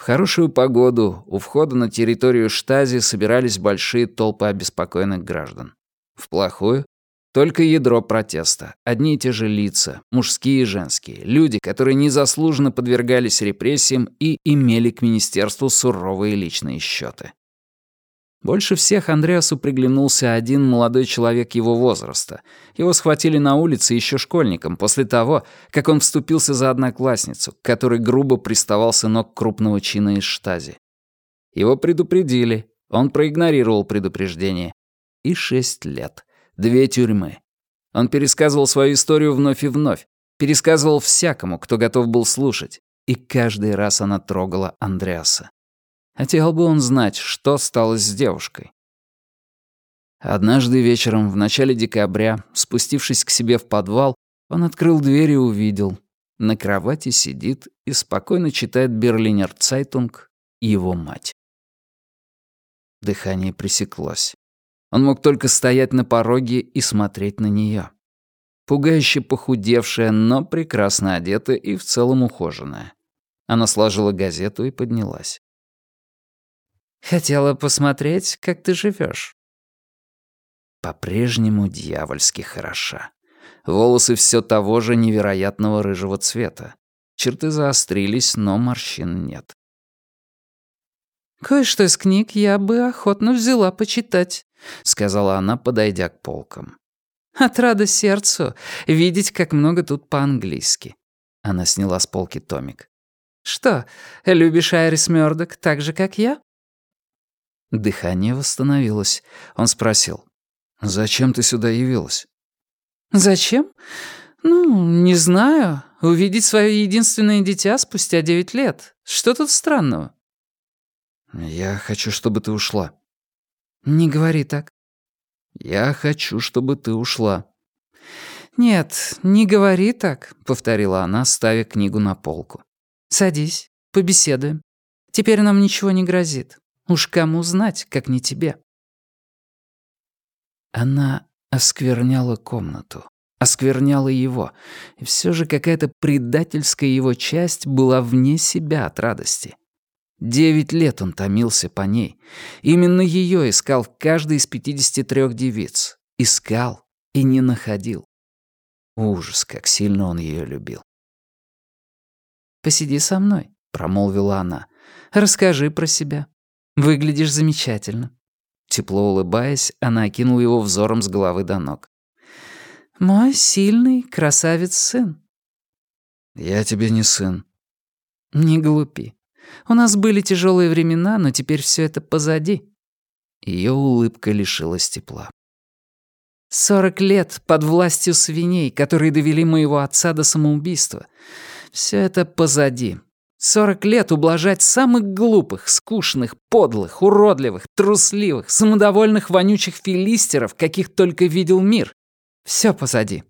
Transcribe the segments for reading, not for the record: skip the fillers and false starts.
В хорошую погоду у входа на территорию Штази собирались большие толпы обеспокоенных граждан. В плохую — только ядро протеста, одни и те же лица, мужские и женские, люди, которые незаслуженно подвергались репрессиям и имели к министерству суровые личные счеты. Больше всех Андреасу приглянулся один молодой человек его возраста. Его схватили на улице еще школьником после того, как он вступился за одноклассницу, к которой грубо приставал сынок крупного чина из Штази. Его предупредили, он проигнорировал предупреждение. И 6 лет. 2 тюрьмы. Он пересказывал свою историю вновь и вновь, пересказывал всякому, кто готов был слушать, и каждый раз она трогала Андреаса. Хотел бы он знать, что стало с девушкой. Однажды вечером, в начале декабря, спустившись к себе в подвал, он открыл дверь и увидел. На кровати сидит и спокойно читает «Берлинер Цайтунг» его мать. Дыхание пресеклось. Он мог только стоять на пороге и смотреть на нее. Пугающе похудевшая, но прекрасно одетая и в целом ухоженная. Она сложила газету и поднялась. «Хотела посмотреть, как ты живешь. По-прежнему дьявольски хороша. Волосы все того же невероятного рыжего цвета. Черты заострились, но морщин нет. «Кое-что из книг я бы охотно взяла почитать», — сказала она, подойдя к полкам. «Отрада сердцу видеть, как много тут по-английски». Она сняла с полки томик. «Что, любишь Айрис Мёрдок так же, как я?» Дыхание восстановилось. Он спросил: «Зачем ты сюда явилась?» «Зачем? Ну, не знаю. Увидеть свое единственное дитя спустя 9 лет. Что тут странного?» «Я хочу, чтобы ты ушла». «Не говори так». «Я хочу, чтобы ты ушла». «Нет, не говори так», — повторила она, ставя книгу на полку. «Садись, побеседуем. Теперь нам ничего не грозит. Уж кому знать, как не тебе». Она оскверняла комнату, оскверняла его, и все же какая-то предательская его часть была вне себя от радости. 9 лет он томился по ней. Именно ее искал каждый из 53 девиц. Искал и не находил. Ужас, как сильно он ее любил. «Посиди со мной», — промолвила она. «Расскажи про себя. Выглядишь замечательно». Тепло улыбаясь, она окинула его взором с головы до ног. «Мой сильный красавец-сын». «Я тебе не сын». «Не глупи. У нас были тяжелые времена, но теперь все это позади». Ее улыбка лишилась тепла. 40 лет под властью свиней, которые довели моего отца до самоубийства. Все это позади. 40 лет ублажать самых глупых, скучных, подлых, уродливых, трусливых, самодовольных, вонючих филистеров, каких только видел мир. Все позади.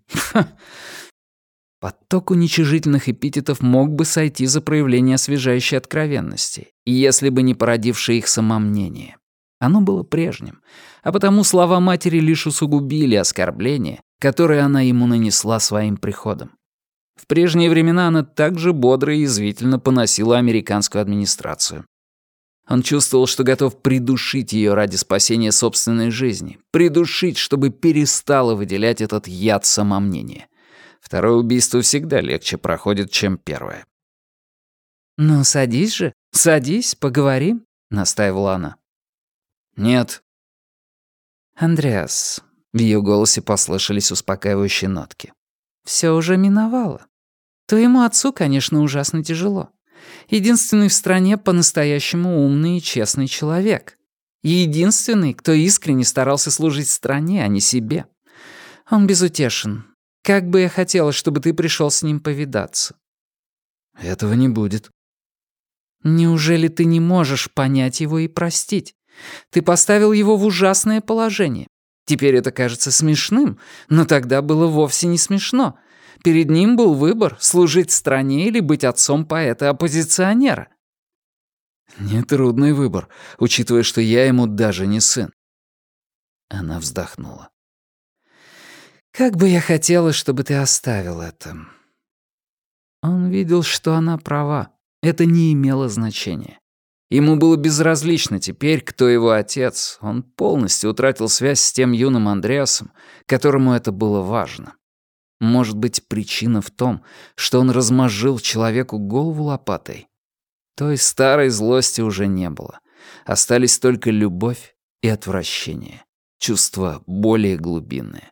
Поток уничижительных эпитетов мог бы сойти за проявление освежающей откровенности, если бы не породившее их самомнение. Оно было прежним, а потому слова матери лишь усугубили оскорбление, которое она ему нанесла своим приходом. В прежние времена она также бодро и язвительно поносила американскую администрацию. Он чувствовал, что готов придушить ее ради спасения собственной жизни, придушить, чтобы перестала выделять этот яд самомнения. Второе убийство всегда легче проходит, чем первое. «Ну, садись же, садись, поговорим», — настаивала она. «Нет». «Андреас», — в ее голосе послышались успокаивающие нотки. «Все уже миновало. Твоему отцу, конечно, ужасно тяжело. Единственный в стране по-настоящему умный и честный человек. Единственный, кто искренне старался служить стране, а не себе. Он безутешен. Как бы я хотела, чтобы ты пришел с ним повидаться». «Этого не будет». «Неужели ты не можешь понять его и простить? Ты поставил его в ужасное положение. Теперь это кажется смешным, но тогда было вовсе не смешно. Перед ним был выбор — служить стране или быть отцом поэта-оппозиционера». «Нетрудный выбор, учитывая, что я ему даже не сын». Она вздохнула. «Как бы я хотела, чтобы ты оставил это». Он видел, что она права. Это не имело значения. Ему было безразлично теперь, кто его отец. Он полностью утратил связь с тем юным Андреасом, которому это было важно. Может быть, причина в том, что он размозжил человеку голову лопатой? Той старой злости уже не было. Остались только любовь и отвращение. Чувства более глубинные.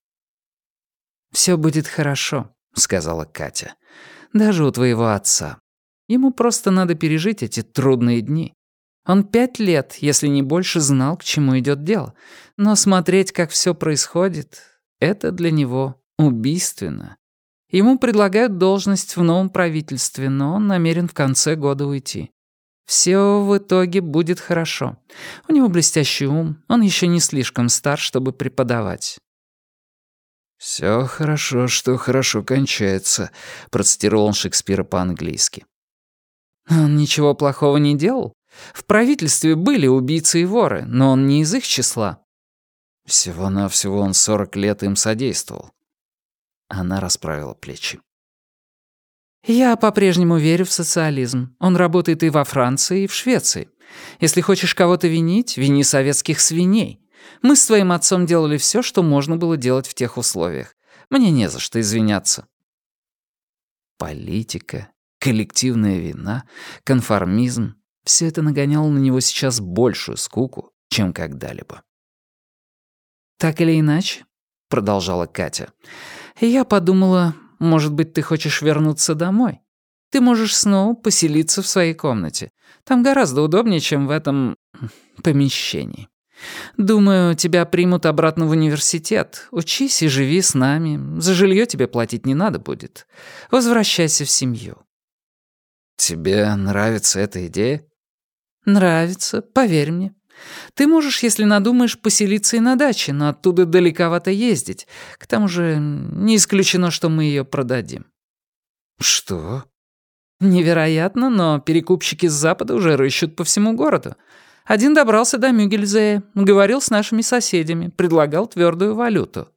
«Всё будет хорошо», — сказала Катя. «Даже у твоего отца. Ему просто надо пережить эти трудные дни. Он 5 лет, если не больше, знал, к чему идёт дело. Но смотреть, как всё происходит, это для него убийственно. Ему предлагают должность в новом правительстве, но он намерен в конце года уйти. Всё в итоге будет хорошо. У него блестящий ум, он ещё не слишком стар, чтобы преподавать». «Всё хорошо, что хорошо кончается», — процитировал он Шекспира по-английски. «Он ничего плохого не делал. В правительстве были убийцы и воры, но он не из их числа». «Всего-навсего он 40 лет им содействовал». Она расправила плечи. «Я по-прежнему верю в социализм. Он работает и во Франции, и в Швеции. Если хочешь кого-то винить, вини советских свиней. Мы с твоим отцом делали все, что можно было делать в тех условиях. Мне не за что извиняться». Политика, коллективная вина, конформизм — все это нагоняло на него сейчас большую скуку, чем когда-либо. «Так или иначе», — продолжала Катя, — «я подумала, может быть, ты хочешь вернуться домой? Ты можешь снова поселиться в своей комнате. Там гораздо удобнее, чем в этом помещении. Думаю, тебя примут обратно в университет. Учись и живи с нами. За жилье тебе платить не надо будет. Возвращайся в семью». «Тебе нравится эта идея?» «Нравится, поверь мне. Ты можешь, если надумаешь, поселиться и на даче, но оттуда далековато ездить. К тому же не исключено, что мы ее продадим». «Что?» «Невероятно, но перекупщики с Запада уже рыщут по всему городу. Один добрался до Мюгельзея, говорил с нашими соседями, предлагал твердую валюту».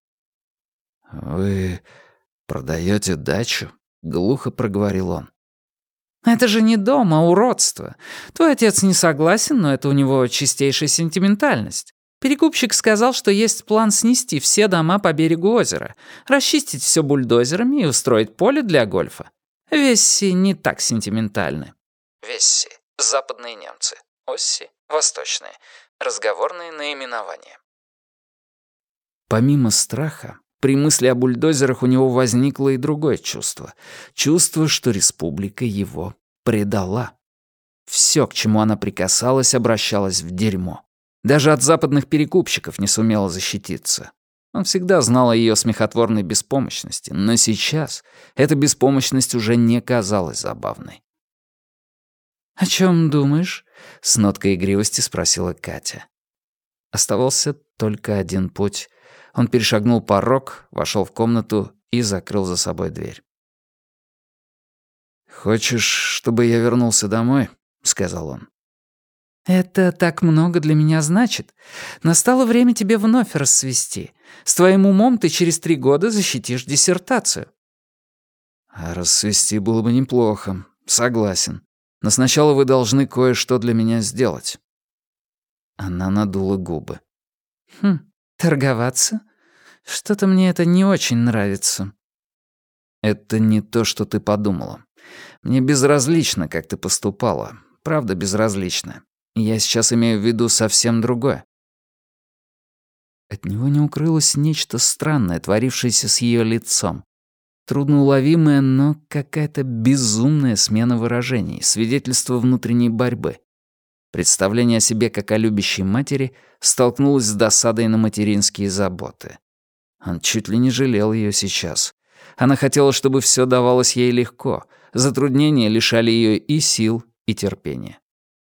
«Вы продаете дачу?» — глухо проговорил он. «Это же не дом, а уродство. Твой отец не согласен, но это у него чистейшая сентиментальность. Перекупщик сказал, что есть план снести все дома по берегу озера, расчистить все бульдозерами и устроить поле для гольфа. Весси не так сентиментальны». Весси — западные немцы. Осси — восточные. Разговорные наименования. Помимо страха, при мысли о бульдозерах у него возникло и другое чувство. Чувство, что республика его предала. Все, к чему она прикасалась, обращалось в дерьмо. Даже от западных перекупщиков не сумела защититься. Он всегда знал о ее смехотворной беспомощности, но сейчас эта беспомощность уже не казалась забавной. «О чем думаешь?» — с ноткой игривости спросила Катя. Оставался только один путь. Он перешагнул порог, вошел в комнату и закрыл за собой дверь. «Хочешь, чтобы я вернулся домой?» — сказал он. «Это так много для меня значит. Настало время тебе вновь расцвести. С твоим умом ты через 3 года защитишь диссертацию». «А расцвести было бы неплохо. Согласен. Но сначала вы должны кое-что для меня сделать». Она надула губы. «Торговаться? Что-то мне это не очень нравится». «Это не то, что ты подумала. Мне безразлично, как ты поступала. Правда, безразлично. Я сейчас имею в виду совсем другое». От него не укрылось нечто странное, творившееся с ее лицом. Трудноуловимая, но какая-то безумная смена выражений, свидетельство внутренней борьбы. Представление о себе как о любящей матери столкнулось с досадой на материнские заботы. Он чуть ли не жалел ее сейчас. Она хотела, чтобы все давалось ей легко. Затруднения лишали ее и сил, и терпения.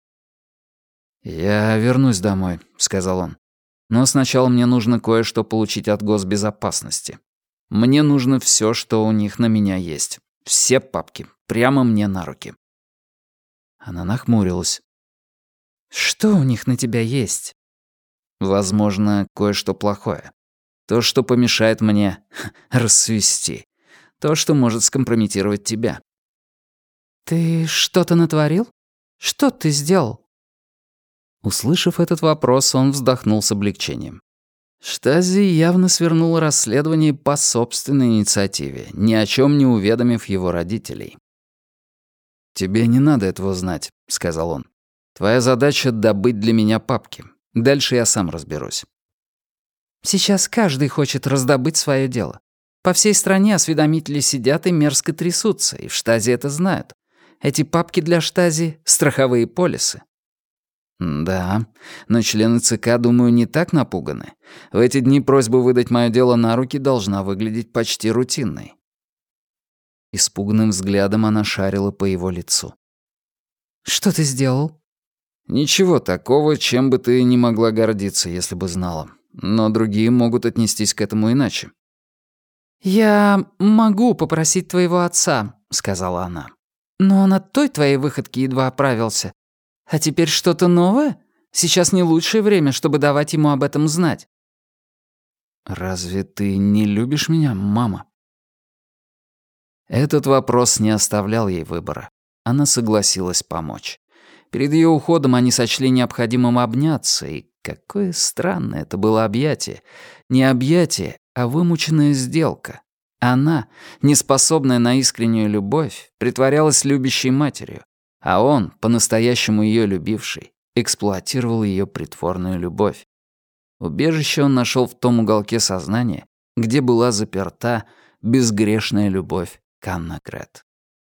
«Я вернусь домой», — сказал он. «Но сначала мне нужно кое-что получить от госбезопасности. Мне нужно все, что у них на меня есть. Все папки. Прямо мне на руки». Она нахмурилась. «Что у них на тебя есть?» «Возможно, кое-что плохое. То, что помешает мне расцвести. То, что может скомпрометировать тебя». «Ты что-то натворил?» Что ты сделал?» Услышав этот вопрос, он вздохнул с облегчением. Штази явно свернула расследование по собственной инициативе, ни о чем не уведомив его родителей. «Тебе не надо этого знать», — сказал он. «Твоя задача — добыть для меня папки. Дальше я сам разберусь». «Сейчас каждый хочет раздобыть свое дело. По всей стране осведомители сидят и мерзко трясутся, и в Штази это знают. Эти папки для Штази — страховые полисы». «Да, но члены ЦК, думаю, не так напуганы. В эти дни просьба выдать мое дело на руки должна выглядеть почти рутинной». Испуганным взглядом она шарила по его лицу. «Что ты сделал?» «Ничего такого, чем бы ты не могла гордиться, если бы знала. Но другие могут отнестись к этому иначе». «Я могу попросить твоего отца», — сказала она. «Но он от той твоей выходки едва оправился. А теперь что-то новое? Сейчас не лучшее время, чтобы давать ему об этом знать». «Разве ты не любишь меня, мама?» Этот вопрос не оставлял ей выбора. Она согласилась помочь. Перед ее уходом они сочли необходимым обняться, и какое странное это было объятие. Не объятие, а вымученная сделка. Она, неспособная на искреннюю любовь, притворялась любящей матерью, а он, по-настоящему ее любивший, эксплуатировал ее притворную любовь. Убежище он нашел в том уголке сознания, где была заперта безгрешная любовь к Анна-Грет.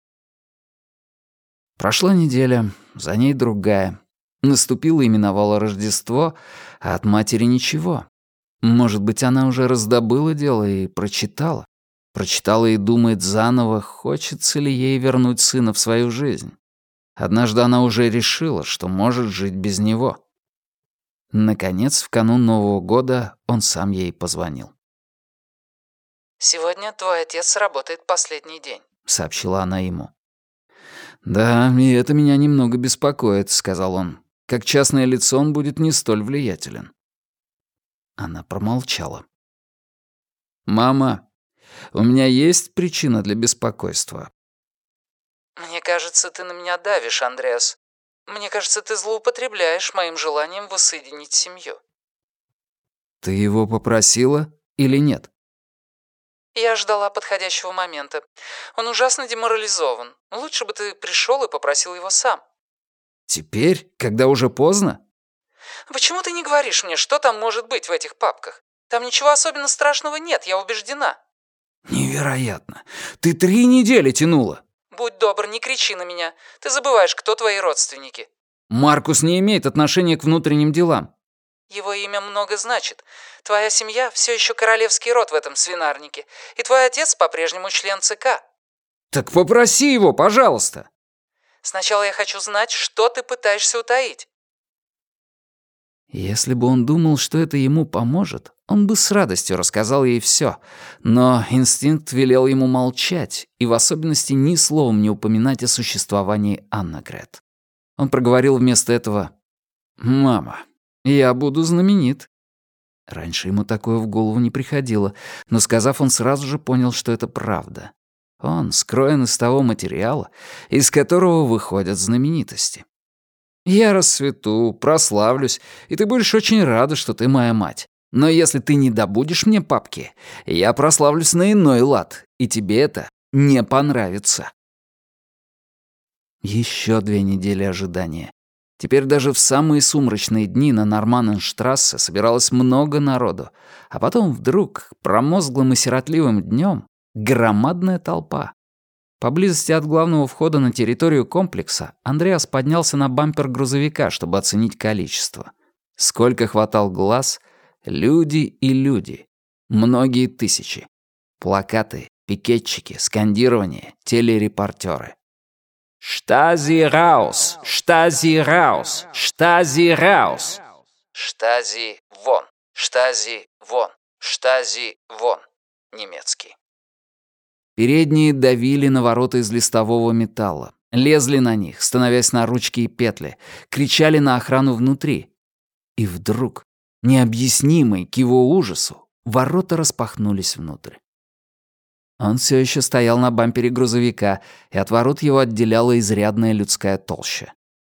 Прошла неделя, за ней другая. Наступило и миновало Рождество, а от матери ничего. Может быть, она уже раздобыла дело и прочитала. Прочитала и думает заново, хочется ли ей вернуть сына в свою жизнь. Однажды она уже решила, что может жить без него. Наконец, в канун Нового года он сам ей позвонил. «Сегодня твой отец работает последний день», — сообщила она ему. «Да, и это меня немного беспокоит», — сказал он. «Как частное лицо он будет не столь влиятелен». Она промолчала. «Мама, у меня есть причина для беспокойства». «Мне кажется, ты на меня давишь, Андреас. Мне кажется, ты злоупотребляешь моим желанием воссоединить семью». «Ты его попросила или нет?» «Я ждала подходящего момента. Он ужасно деморализован. Лучше бы ты пришел и попросил его сам». «Теперь, когда уже поздно?» «Почему ты не говоришь мне, что там может быть в этих папках? Там ничего особенно страшного нет, я убеждена». «Невероятно! Ты 3 недели тянула!» «Будь добр, не кричи на меня. Ты забываешь, кто твои родственники». «Маркус не имеет отношения к внутренним делам». «Его имя много значит. Твоя семья все еще королевский род в этом свинарнике, и твой отец по-прежнему член ЦК». «Так попроси его, пожалуйста». «Сначала я хочу знать, что ты пытаешься утаить». Если бы он думал, что это ему поможет, он бы с радостью рассказал ей все. Но инстинкт велел ему молчать и в особенности ни словом не упоминать о существовании Анна-Грет. Он проговорил вместо этого: «Мама, я буду знаменит». Раньше ему такое в голову не приходило, но, сказав, он сразу же понял, что это правда. Он скроен из того материала, из которого выходят знаменитости. «Я расцвету, прославлюсь, и ты будешь очень рада, что ты моя мать. Но если ты не добудешь мне папки, я прославлюсь на иной лад, и тебе это не понравится». Еще 2 недели ожидания. Теперь даже в самые сумрачные дни на Норманненштрассе собиралось много народу, а потом вдруг, промозглым и сиротливым днем, громадная толпа. Поблизости от главного входа на территорию комплекса Андреас поднялся на бампер грузовика, чтобы оценить количество. Сколько хватал глаз, люди и люди. Многие тысячи. Плакаты, пикетчики, скандирование, телерепортеры. «Штази раус! Штази раус! Штази раус!» «Штази вон! Штази вон! Штази вон!» Немецкий. Передние давили на ворота из листового металла, лезли на них, становясь на ручки и петли, кричали на охрану внутри. И вдруг, необъяснимый к его ужасу, ворота распахнулись внутрь. Он все еще стоял на бампере грузовика, и от ворот его отделяла изрядная людская толща.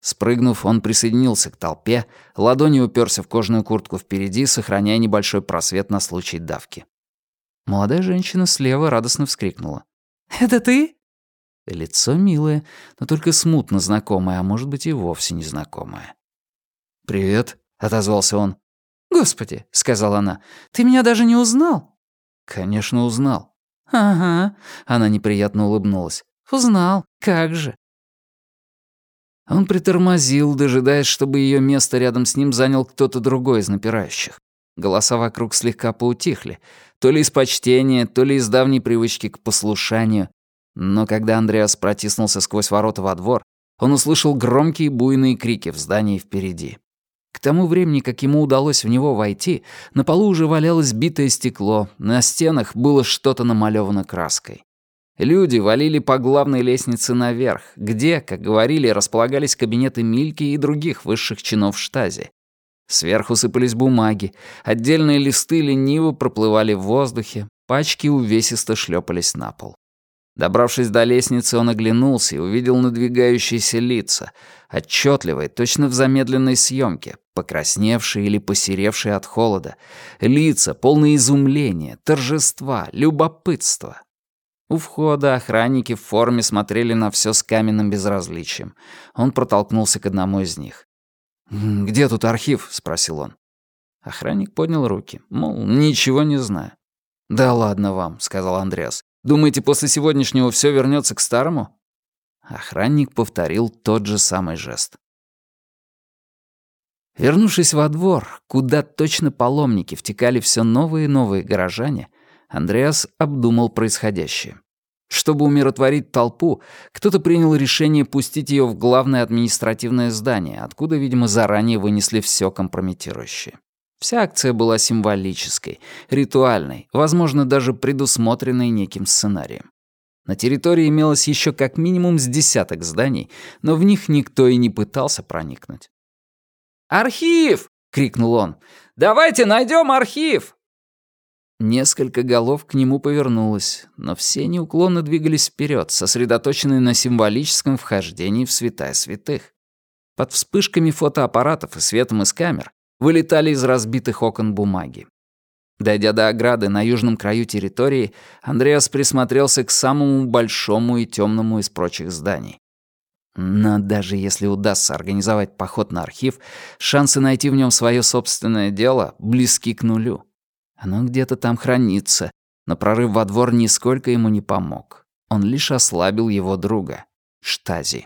Спрыгнув, он присоединился к толпе, ладонью уперся в кожаную куртку впереди, сохраняя небольшой просвет на случай давки. Молодая женщина слева радостно вскрикнула. «Это ты?» Лицо милое, но только смутно знакомое, а может быть и вовсе незнакомое. «Привет», — отозвался он. «Господи», — сказала она, — «ты меня даже не узнал?» «Конечно, узнал». «Ага», — она неприятно улыбнулась. «Узнал, как же». Он притормозил, дожидаясь, чтобы ее место рядом с ним занял кто-то другой из напирающих. Голоса вокруг слегка поутихли, то ли из почтения, то ли из давней привычки к послушанию. Но когда Андреас протиснулся сквозь ворота во двор, он услышал громкие буйные крики в здании впереди. К тому времени, как ему удалось в него войти, на полу уже валялось битое стекло, на стенах было что-то намалёвано краской. Люди валили по главной лестнице наверх, где, как говорили, располагались кабинеты Мильки и других высших чинов штази. Сверху сыпались бумаги, отдельные листы лениво проплывали в воздухе, пачки увесисто шлепались на пол. Добравшись до лестницы, он оглянулся и увидел надвигающиеся лица, отчетливые, точно в замедленной съемке, покрасневшие или посеревшие от холода, лица, полные изумления, торжества, любопытства. У входа охранники в форме смотрели на все с каменным безразличием. Он протолкнулся к одному из них. «Где тут архив?» — спросил он. Охранник поднял руки, мол, ничего не знаю. «Да ладно вам», — сказал Андреас. «Думаете, после сегодняшнего все вернется к старому?» Охранник повторил тот же самый жест. Вернувшись во двор, куда точно паломники втекали все новые и новые горожане, Андреас обдумал происходящее. Чтобы умиротворить толпу, кто-то принял решение пустить ее в главное административное здание, откуда, видимо, заранее вынесли все компрометирующее. Вся акция была символической, ритуальной, возможно, даже предусмотренной неким сценарием. На территории имелось еще как минимум с десяток зданий, но в них никто и не пытался проникнуть. «Архив!» — крикнул он. «Давайте найдем архив!» Несколько голов к нему повернулось, но все неуклонно двигались вперед, сосредоточенные на символическом вхождении в святая святых. Под вспышками фотоаппаратов и светом из камер вылетали из разбитых окон бумаги. Дойдя до ограды на южном краю территории, Андреас присмотрелся к самому большому и темному из прочих зданий. Но даже если удастся организовать поход на архив, шансы найти в нем свое собственное дело близки к нулю. Оно где-то там хранится, но прорыв во двор нисколько ему не помог. Он лишь ослабил его друга, Штази.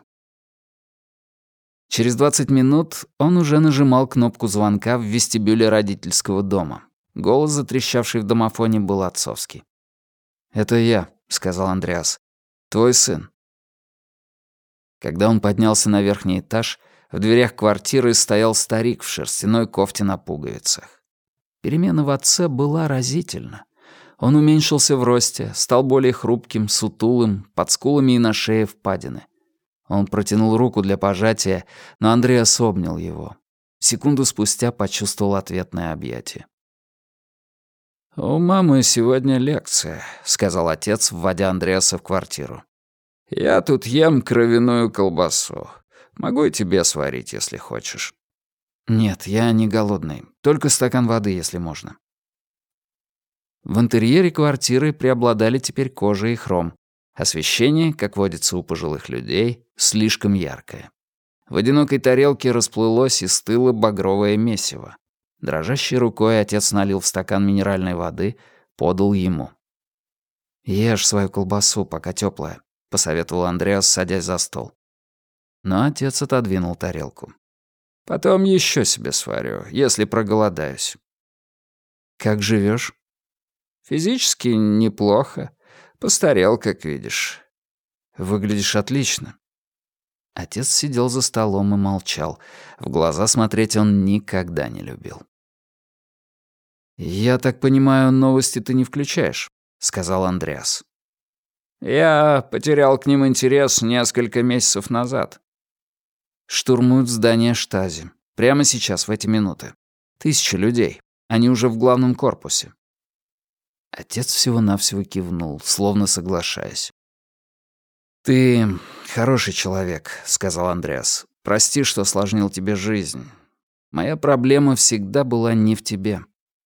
Через 20 минут он уже нажимал кнопку звонка в вестибюле родительского дома. Голос, затрещавший в домофоне, был отцовский. «Это я», — сказал Андреас. «Твой сын». Когда он поднялся на верхний этаж, в дверях квартиры стоял старик в шерстяной кофте на пуговицах. Перемена в отце была разительна. Он уменьшился в росте, стал более хрупким, сутулым, под скулами и на шее впадины. Он протянул руку для пожатия, но Андреас обнял его. Секунду спустя почувствовал ответное объятие. «У мамы сегодня лекция», — сказал отец, вводя Андреаса в квартиру. «Я тут ем кровяную колбасу. Могу и тебе сварить, если хочешь». «Нет, я не голодный. Только стакан воды, если можно». В интерьере квартиры преобладали теперь кожа и хром. Освещение, как водится у пожилых людей, слишком яркое. В одинокой тарелке расплылось и стыло багровое месиво. Дрожащей рукой отец налил в стакан минеральной воды, подал ему. «Ешь свою колбасу, пока тёплая», — посоветовал Андреас, садясь за стол. Но отец отодвинул тарелку. «Потом еще себе сварю, если проголодаюсь». «Как живешь? «Физически неплохо. Постарел, как видишь». «Выглядишь отлично». Отец сидел за столом и молчал. В глаза смотреть он никогда не любил. «Я так понимаю, новости ты не включаешь», — сказал Андреас. «Я потерял к ним интерес несколько месяцев назад». Штурмуют здание штази. Прямо сейчас, в эти минуты. 1000 людей. Они уже в главном корпусе. Отец всего-навсего кивнул, словно соглашаясь. «Ты хороший человек», — сказал Андреас. Прости, что осложнил тебе жизнь. Моя проблема всегда была не в тебе».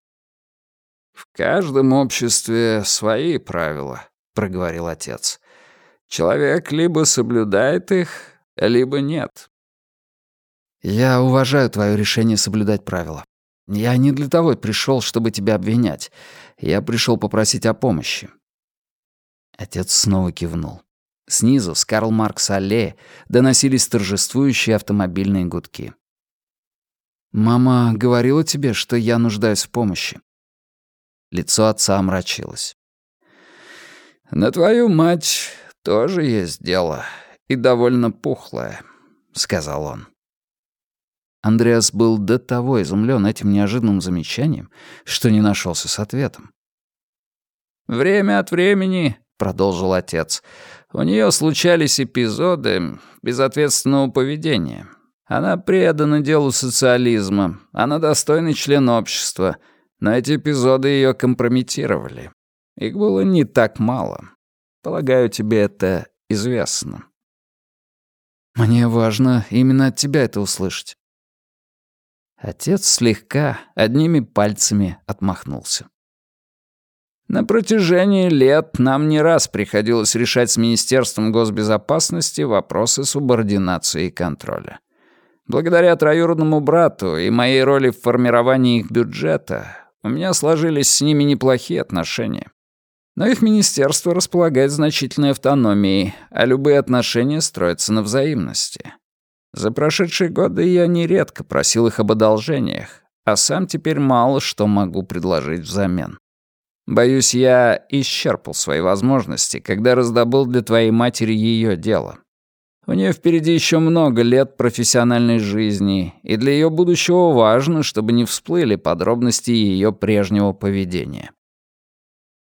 «В каждом обществе свои правила», — проговорил отец. «Человек либо соблюдает их, либо нет». «Я уважаю твое решение соблюдать правила. Я не для того пришел, чтобы тебя обвинять. Я пришел попросить о помощи». Отец снова кивнул. Снизу, с Карл-Маркс-аллеи, доносились торжествующие автомобильные гудки. «Мама говорила тебе, что я нуждаюсь в помощи?» Лицо отца омрачилось. «На твою мать тоже есть дело, и довольно пухлое», — сказал он. Андреас был до того изумлен этим неожиданным замечанием, что не нашелся с ответом. «Время от времени», — продолжил отец, — «у нее случались эпизоды безответственного поведения. Она предана делу социализма, она достойный член общества, но эти эпизоды ее компрометировали. Их было не так мало. Полагаю, тебе это известно». «Мне важно именно от тебя это услышать». Отец слегка, одними пальцами отмахнулся. «На протяжении лет нам не раз приходилось решать с Министерством госбезопасности вопросы субординации и контроля. Благодаря троюродному брату и моей роли в формировании их бюджета у меня сложились с ними неплохие отношения. Но их министерство располагает значительной автономией, а любые отношения строятся на взаимности. За прошедшие годы я нередко просил их об одолжениях, а сам теперь мало что могу предложить взамен. Боюсь, я исчерпал свои возможности, когда раздобыл для твоей матери ее дело. У нее впереди еще много лет профессиональной жизни, и для ее будущего важно, чтобы не всплыли подробности ее прежнего поведения.